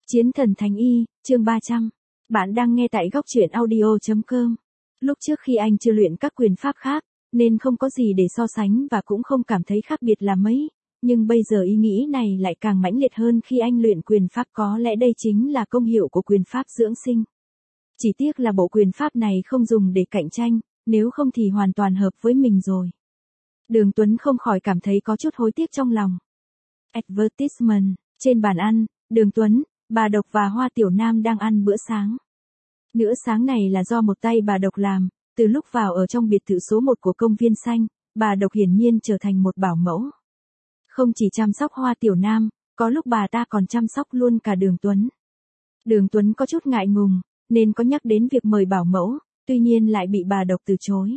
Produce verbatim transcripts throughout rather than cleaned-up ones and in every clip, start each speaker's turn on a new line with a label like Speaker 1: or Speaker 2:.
Speaker 1: Chiến thần Thánh Y, chương ba trăm. Bạn đang nghe tại góc truyện audio chấm com. Lúc trước khi anh chưa luyện các quyền pháp khác, nên không có gì để so sánh và cũng không cảm thấy khác biệt là mấy. Nhưng bây giờ ý nghĩ này lại càng mãnh liệt hơn khi anh luyện quyền pháp, có lẽ đây chính là công hiệu của quyền pháp dưỡng sinh. Chỉ tiếc là bộ quyền pháp này không dùng để cạnh tranh, nếu không thì hoàn toàn hợp với mình rồi. Đường Tuấn không khỏi cảm thấy có chút hối tiếc trong lòng. Advertisement, trên bàn ăn, Đường Tuấn, bà Độc và Hoa Tiểu Nam đang ăn bữa sáng. Bữa sáng này là do một tay bà Độc làm, từ lúc vào ở trong biệt thự số một của công viên xanh, bà Độc hiển nhiên trở thành một bảo mẫu. Không chỉ chăm sóc Hoa Tiểu Nam, có lúc bà ta còn chăm sóc luôn cả Đường Tuấn. Đường Tuấn có chút ngại ngùng, nên có nhắc đến việc mời bảo mẫu, tuy nhiên lại bị bà Độc từ chối.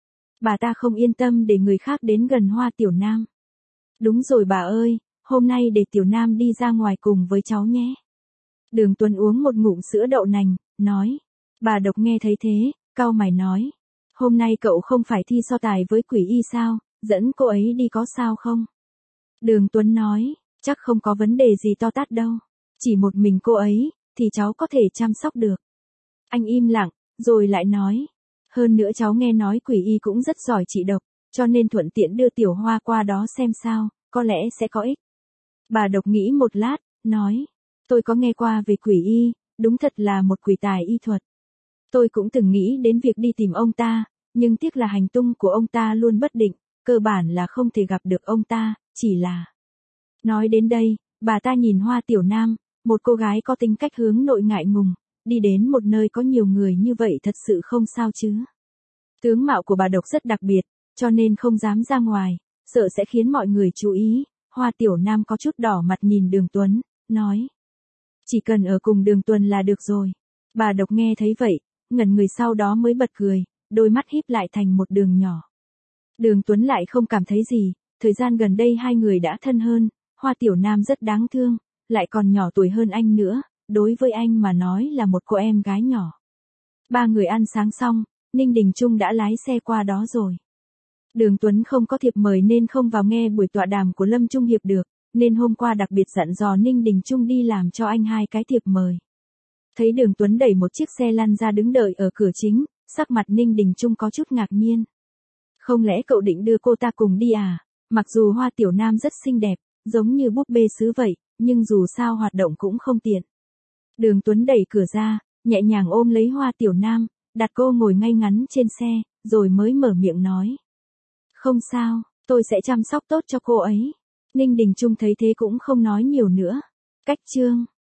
Speaker 1: Bà ta không yên tâm để người khác đến gần Hoa Tiểu Nam. Đúng rồi bà ơi, hôm nay để Tiểu Nam đi ra ngoài cùng với cháu nhé. Đường Tuấn uống một ngụm sữa đậu nành, nói. Bà Độc nghe thấy thế, cau mày nói. Hôm nay cậu không phải thi so tài với Quỷ Y sao, dẫn cô ấy đi có sao không? Đường Tuấn nói, chắc không có vấn đề gì to tát đâu. Chỉ một mình cô ấy, thì cháu có thể chăm sóc được. Anh im lặng, rồi lại nói. Hơn nữa cháu nghe nói Quỷ Y cũng rất giỏi trị độc, cho nên thuận tiện đưa Tiểu Hoa qua đó xem sao, có lẽ sẽ có ích. Bà Độc nghĩ một lát, nói. Tôi có nghe qua về Quỷ Y, đúng thật là một quỷ tài y thuật. Tôi cũng từng nghĩ đến việc đi tìm ông ta, nhưng tiếc là hành tung của ông ta luôn bất định, cơ bản là không thể gặp được ông ta, chỉ là... Nói đến đây, bà ta nhìn Hoa Tiểu Nam, một cô gái có tính cách hướng nội ngại ngùng, đi đến một nơi có nhiều người như vậy thật sự không sao chứ. Tướng mạo của bà Độc rất đặc biệt, cho nên không dám ra ngoài, sợ sẽ khiến mọi người chú ý. Hoa Tiểu Nam có chút đỏ mặt nhìn Đường Tuấn, nói. Chỉ cần ở cùng Đường Tuấn là được rồi. Bà Độc nghe thấy vậy, ngẩn người sau đó mới bật cười, đôi mắt híp lại thành một đường nhỏ. Đường Tuấn lại không cảm thấy gì, thời gian gần đây hai người đã thân hơn, Hoa Tiểu Nam rất đáng thương, lại còn nhỏ tuổi hơn anh nữa, đối với anh mà nói là một cô em gái nhỏ. Ba người ăn sáng xong, Ninh Đình Trung đã lái xe qua đó rồi. Đường Tuấn không có thiệp mời nên không vào nghe buổi tọa đàm của Lâm Trung Hiệp được, nên hôm qua đặc biệt dặn dò Ninh Đình Trung đi làm cho anh hai cái thiệp mời. Thấy Đường Tuấn đẩy một chiếc xe lăn ra đứng đợi ở cửa chính, sắc mặt Ninh Đình Trung có chút ngạc nhiên. Không lẽ cậu định đưa cô ta cùng đi à? Mặc dù Hoa Tiểu Nam rất xinh đẹp, giống như búp bê sứ vậy, nhưng dù sao hoạt động cũng không tiện. Đường Tuấn đẩy cửa ra, nhẹ nhàng ôm lấy Hoa Tiểu Nam, đặt cô ngồi ngay ngắn trên xe, rồi mới mở miệng nói. Không sao, tôi sẽ chăm sóc tốt cho cô ấy. Ninh Đình Trung thấy thế cũng không nói nhiều nữa. Cách chương.